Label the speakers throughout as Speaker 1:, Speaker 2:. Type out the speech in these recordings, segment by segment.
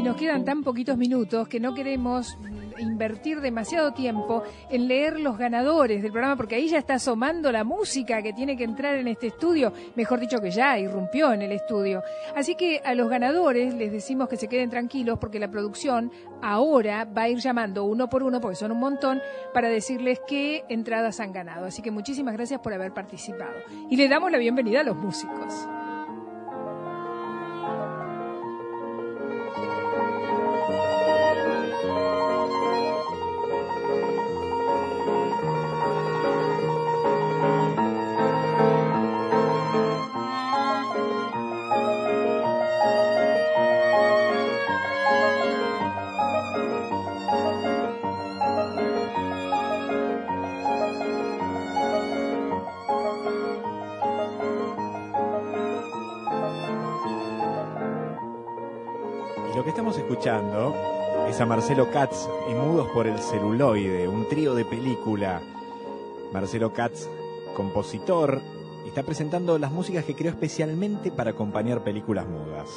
Speaker 1: nos quedan tan poquitos minutos que no queremos invertir demasiado tiempo en leer los ganadores del programa, porque ahí ya está asomando la música que tiene que entrar en este estudio, mejor dicho que ya irrumpió en el estudio. Así que a los ganadores les decimos que se queden tranquilos porque la producción ahora va a ir llamando uno por uno, porque son un montón, para decirles qué entradas han ganado. Así que muchísimas gracias por haber participado. Y le damos la bienvenida a los músicos.
Speaker 2: Lo que estamos escuchando es a Marcelo Katz y Mudos por el celuloide, un trío de película. Marcelo Katz, compositor, está presentando las músicas que creó especialmente para acompañar películas mudas.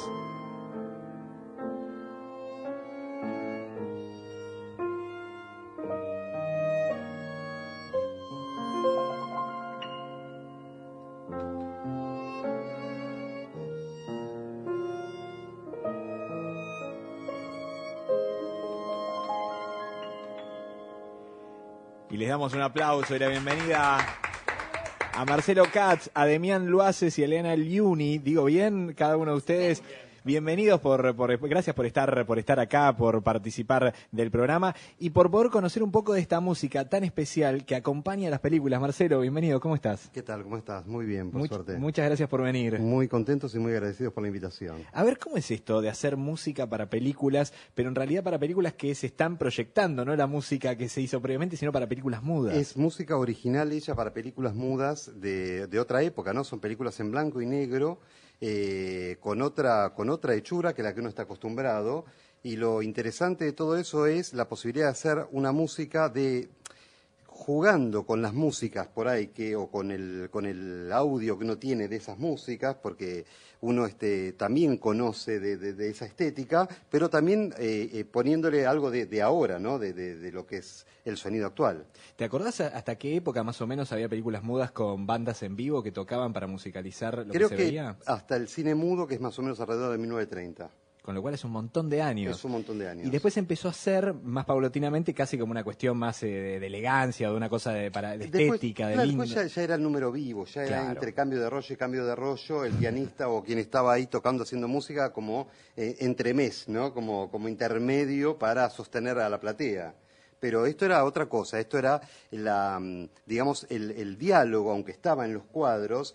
Speaker 2: Y les damos un aplauso y la bienvenida a Marcelo Katz, a Demián Luaces y a Elena Liuni. ¿Digo bien cada uno de ustedes? Bienvenidos, gracias por estar acá, por participar del programa y por poder conocer un poco de esta música tan especial que acompaña a las películas. Marcelo, bienvenido, ¿cómo estás?
Speaker 3: ¿Qué tal? ¿Cómo estás? Muy bien, por suerte.
Speaker 2: Muchas gracias por venir.
Speaker 3: Muy contentos y muy agradecidos por la invitación.
Speaker 2: A ver, ¿cómo es esto de hacer música para películas, pero en realidad para películas que se están proyectando, no la música que se hizo previamente, sino para películas mudas?
Speaker 3: Es música original hecha para películas mudas de otra época, ¿no? Son películas en blanco y negro, con otra hechura que la que uno está acostumbrado, y lo interesante de todo eso es la posibilidad de hacer una música jugando con las músicas por ahí o con el audio que uno tiene de esas músicas, porque uno también conoce de esa estética, pero también poniéndole algo de ahora, ¿no? De lo que es el sonido actual.
Speaker 2: ¿Te acordás hasta qué época más o menos había películas mudas con bandas en vivo que tocaban para musicalizar lo que se veía?
Speaker 3: Creo que hasta el cine mudo, que es más o menos alrededor de 1930.
Speaker 2: Con lo cual es un montón de años.
Speaker 3: Es un montón de años.
Speaker 2: Y después empezó a ser más paulatinamente casi como una cuestión más de elegancia, de una cosa de estética, de lindo.
Speaker 3: Después ya era el número vivo, ya era entre cambio de rollo y cambio de rollo, el pianista o quien estaba ahí tocando, haciendo música como entremés, ¿no? Como intermedio para sostener a la platea. Pero esto era otra cosa, esto era digamos, el diálogo, aunque estaba en los cuadros,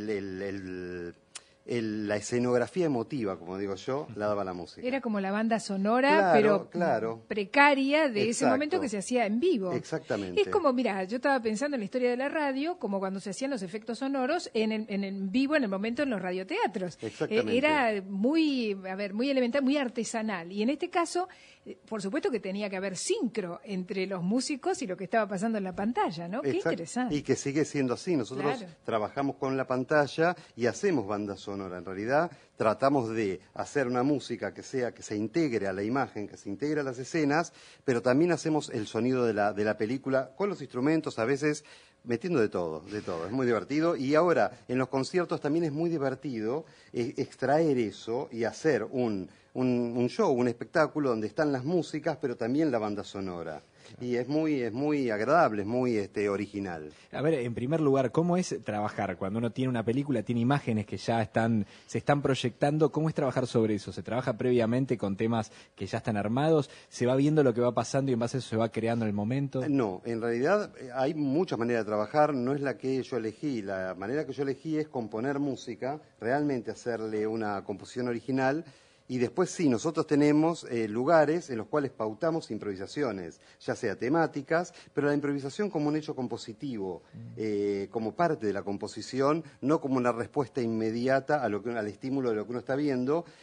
Speaker 3: la escenografía emotiva, como digo yo, la daba la música.
Speaker 1: Era como la banda sonora, pero precaria de ese momento que se hacía en vivo.
Speaker 3: Exactamente.
Speaker 1: Es como, mira, yo estaba pensando en la historia de la radio, como cuando se hacían los efectos sonoros en vivo, en el momento en los radioteatros.
Speaker 3: Exactamente.
Speaker 1: Era muy elemental, muy artesanal. Y en este caso, por supuesto que tenía que haber sincro entre los músicos y lo que estaba pasando en la pantalla, ¿no? Qué interesante.
Speaker 3: Y que sigue siendo así. Nosotros trabajamos con la pantalla y hacemos banda sonora. En realidad tratamos de hacer una música que se integre a la imagen, que se integre a las escenas, pero también hacemos el sonido de la película con los instrumentos, a veces metiendo de todo, es muy divertido. Y ahora en los conciertos también es muy divertido extraer eso y hacer un show, un espectáculo donde están las músicas, pero también la banda sonora. Y es muy agradable, es muy original.
Speaker 2: A ver, en primer lugar, ¿cómo es trabajar? Cuando uno tiene una película, tiene imágenes que ya se están proyectando, ¿cómo es trabajar sobre eso? ¿Se trabaja previamente con temas que ya están armados? ¿Se va viendo lo que va pasando y en base a eso se va creando en el momento?
Speaker 3: No, en realidad hay muchas maneras de trabajar, no es la que yo elegí. La manera que yo elegí es componer música, realmente hacerle una composición original. Y después sí, nosotros tenemos lugares en los cuales pautamos improvisaciones, ya sea temáticas, pero la improvisación como un hecho compositivo, como parte de la composición, no como una respuesta inmediata al estímulo de lo que uno está viendo.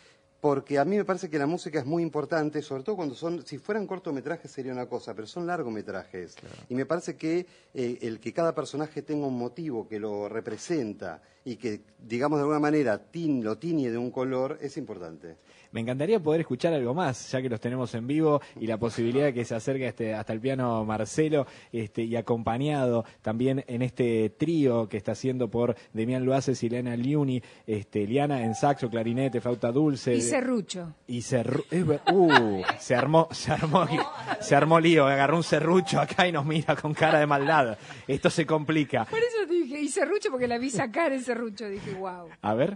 Speaker 3: Porque a mí me parece que la música es muy importante, sobre todo cuando si fueran cortometrajes sería una cosa, pero son largometrajes. Claro. Y me parece que el que cada personaje tenga un motivo que lo representa y que, digamos, de alguna manera lo tiñe de un color, es importante.
Speaker 2: Me encantaría poder escuchar algo más, ya que los tenemos en vivo, y la posibilidad de que se acerque hasta el piano Marcelo, y acompañado también en este trío que está haciendo por Demián Luaces y Liana Liuni, Liana en saxo, clarinete, flauta dulce.
Speaker 1: Y serrucho.
Speaker 2: Se armó lío, agarró un serrucho acá y nos mira con cara de maldad. Esto se complica.
Speaker 1: Por eso dije, y serrucho, porque la vi sacar el serrucho, dije, wow.
Speaker 2: A ver.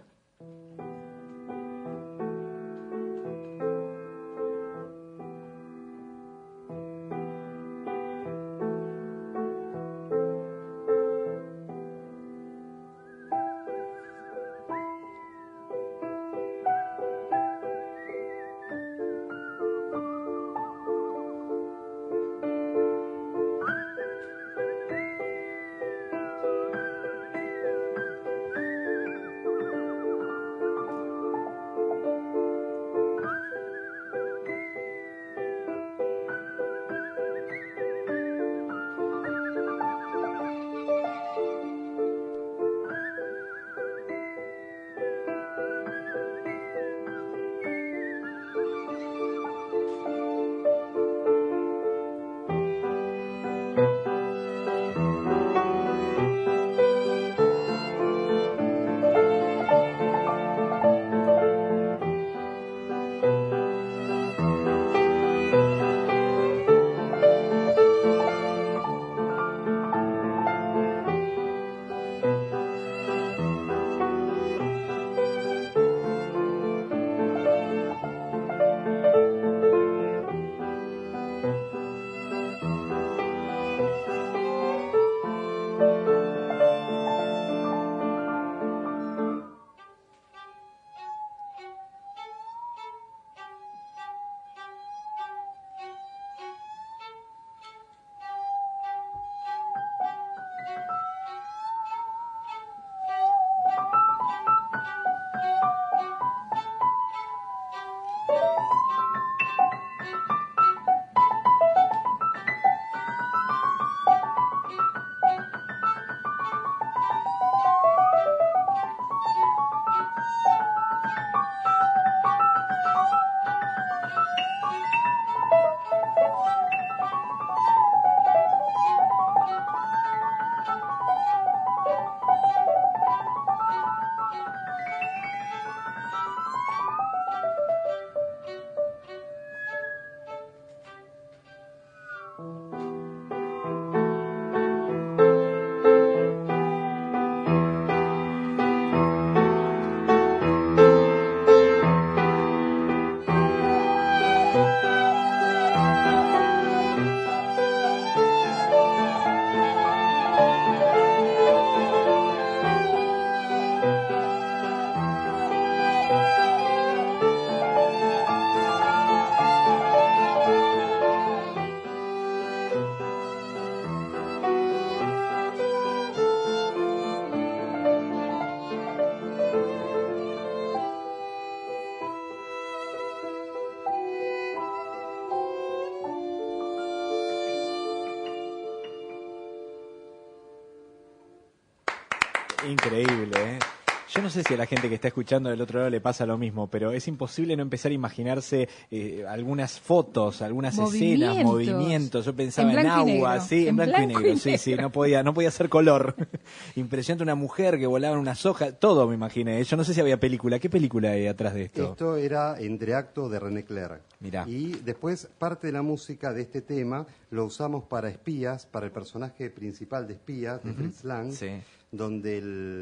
Speaker 2: Increíble, ¿eh? Yo no sé si a la gente que está escuchando del otro lado le pasa lo mismo, pero es imposible no empezar a imaginarse algunas fotos, algunas escenas, movimientos. Yo pensaba en agua, sí, en blanco y negro, sí, no podía ser color. Impresionante, una mujer que volaba en unas hojas, todo me imaginé. Yo no sé si había película. ¿Qué película hay atrás de esto?
Speaker 3: Esto era Entreacto de René Clair.
Speaker 2: Mirá.
Speaker 3: Y después parte de la música de este tema lo usamos para Espías, para el personaje principal de Espías, de Fritz Lang.
Speaker 2: Sí.
Speaker 3: Donde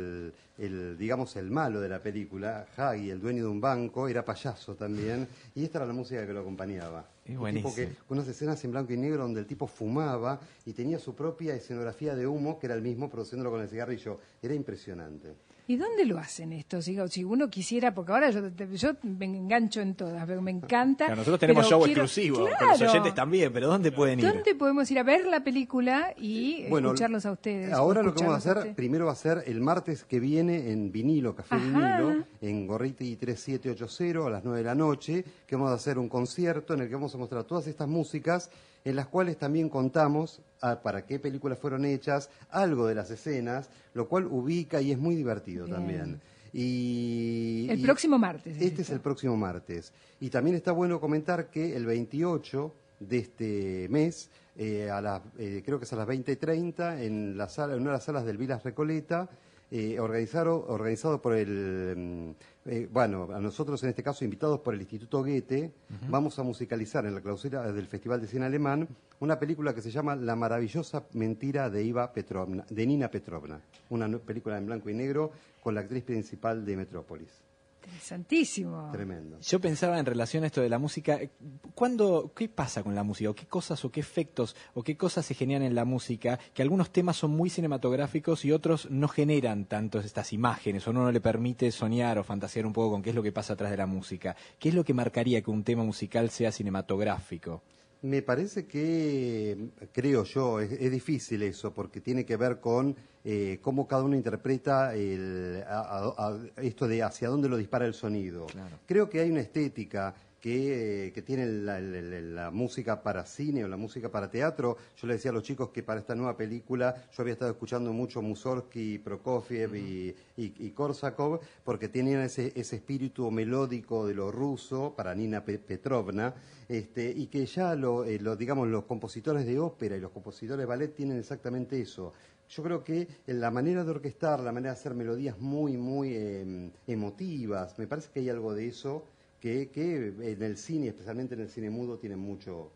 Speaker 3: digamos el malo de la película, Hagi, el dueño de un banco, era payaso también, y esta era la música que lo acompañaba.
Speaker 2: Es buenísimo.
Speaker 3: Unas escenas en blanco y negro donde el tipo fumaba y tenía su propia escenografía de humo, que era el mismo produciéndolo con el cigarrillo. Era impresionante.
Speaker 1: ¿Y dónde lo hacen esto? Si uno quisiera, porque ahora yo me engancho en todas, pero me encanta.
Speaker 2: Claro, nosotros tenemos show exclusivo,
Speaker 1: claro,
Speaker 2: con los oyentes también, pero ¿dónde pueden ir?
Speaker 1: ¿Dónde podemos ir a ver la película y escucharlos a ustedes?
Speaker 3: Ahora lo que vamos a hacer, primero va a ser el martes que viene en vinilo, Café Vinilo, en Gorriti 3780 a las 9 de la noche, que vamos a hacer un concierto en el que vamos a mostrar todas estas músicas, en las cuales también contamos para qué películas fueron hechas, algo de las escenas, lo cual ubica y es muy divertido también.
Speaker 1: El próximo martes.
Speaker 3: Este es el próximo martes. Y también está bueno comentar que el 28 de este mes, creo que es a las 20:30, en una de las salas del Vilas Recoleta, organizado por a nosotros en este caso invitados por el Instituto Goethe, vamos a musicalizar en la clausura del Festival de Cine Alemán una película que se llama La maravillosa mentira de Nina Petrovna, una película en blanco y negro con la actriz principal de Metrópolis.
Speaker 1: Interesantísimo.
Speaker 3: Tremendo.
Speaker 2: Yo pensaba en relación a esto de la música, ¿qué pasa con la música? ¿O qué cosas o qué efectos o qué cosas se generan en la música? Que algunos temas son muy cinematográficos y otros no generan tanto estas imágenes, o no le permite soñar o fantasear un poco con qué es lo que pasa atrás de la música. ¿Qué es lo que marcaría que un tema musical sea cinematográfico?
Speaker 3: Me parece que, creo yo, es difícil eso, porque tiene que ver con cómo cada uno interpreta esto de hacia dónde lo dispara el sonido.
Speaker 2: Claro.
Speaker 3: Creo que hay una estética que tiene la música para cine o la música para teatro. Yo le decía a los chicos que para esta nueva película yo había estado escuchando mucho Mussorgsky, Prokofiev y Korsakov, porque tenían ese espíritu melódico de lo ruso para Nina Petrovna, y que ya digamos, los compositores de ópera y los compositores de ballet tienen exactamente eso. Yo creo que la manera de orquestar, la manera de hacer melodías muy, muy emotivas, me parece que hay algo de eso que en el cine, especialmente en el cine mudo, tiene mucho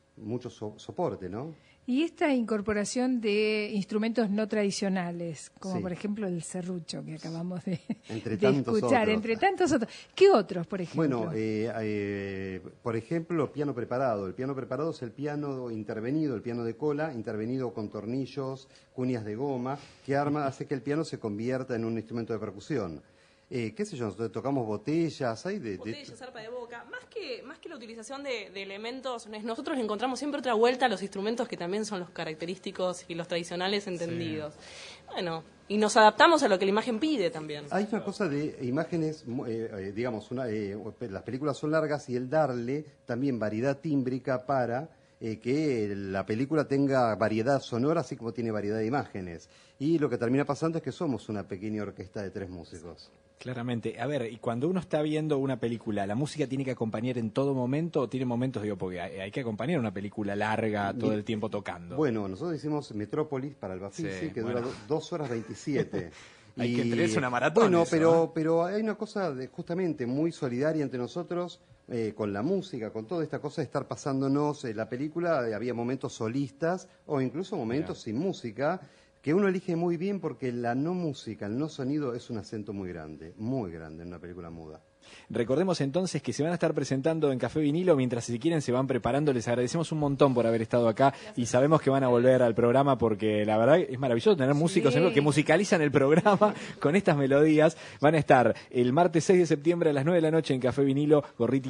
Speaker 3: soporte, ¿no?
Speaker 1: Y esta incorporación de instrumentos no tradicionales, como por ejemplo el serrucho que acabamos de escuchar, entre tantos otros. ¿Qué otros, por ejemplo?
Speaker 3: Bueno, por ejemplo, piano preparado. El piano preparado es el piano intervenido, el piano de cola, intervenido con tornillos, cuñas de goma, que hace que el piano se convierta en un instrumento de percusión. Qué sé yo, nosotros tocamos botellas,
Speaker 4: botellas, arpa de boca, más que la utilización de elementos, nosotros encontramos siempre otra vuelta a los instrumentos que también son los característicos y los tradicionales entendidos. Sí. Bueno, y nos adaptamos a lo que la imagen pide también.
Speaker 3: Hay una cosa de imágenes, digamos, las películas son largas y el darle también variedad tímbrica para que la película tenga variedad sonora, así como tiene variedad de imágenes. Y lo que termina pasando es que somos una pequeña orquesta de 3 músicos.
Speaker 2: Claramente. A ver, y cuando uno está viendo una película, ¿la música tiene que acompañar en todo momento o tiene momentos, porque hay que acompañar una película larga todo el tiempo tocando?
Speaker 3: Bueno, nosotros hicimos Metrópolis para el Bafisi, que dura 2 horas 27.
Speaker 2: Hay que tener una maratón.
Speaker 3: Bueno,
Speaker 2: eso,
Speaker 3: pero hay una cosa justamente muy solidaria entre nosotros, con la música, con toda esta cosa de estar pasándonos la película. Había momentos solistas o incluso momentos sin música, que uno elige muy bien porque la no música, el no sonido es un acento muy grande en una película muda.
Speaker 2: Recordemos entonces que se van a estar presentando en Café Vinilo, mientras si quieren se van preparando. Les agradecemos un montón por haber estado acá. Gracias. Y sabemos que van a volver al programa porque la verdad es maravilloso tener músicos que musicalizan el programa con estas melodías. Van a estar el martes 6 de septiembre a las 9 de la noche en Café Vinilo, Gorriti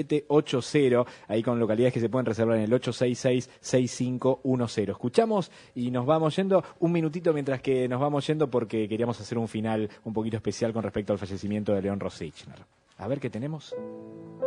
Speaker 2: 3780, ahí con localidades que se pueden reservar en el 866-6510. Escuchamos y nos vamos yendo un minutito mientras que nos vamos yendo, porque queríamos hacer un final un poquito especial con respecto al fallecimiento de León Rosichner. A ver qué tenemos.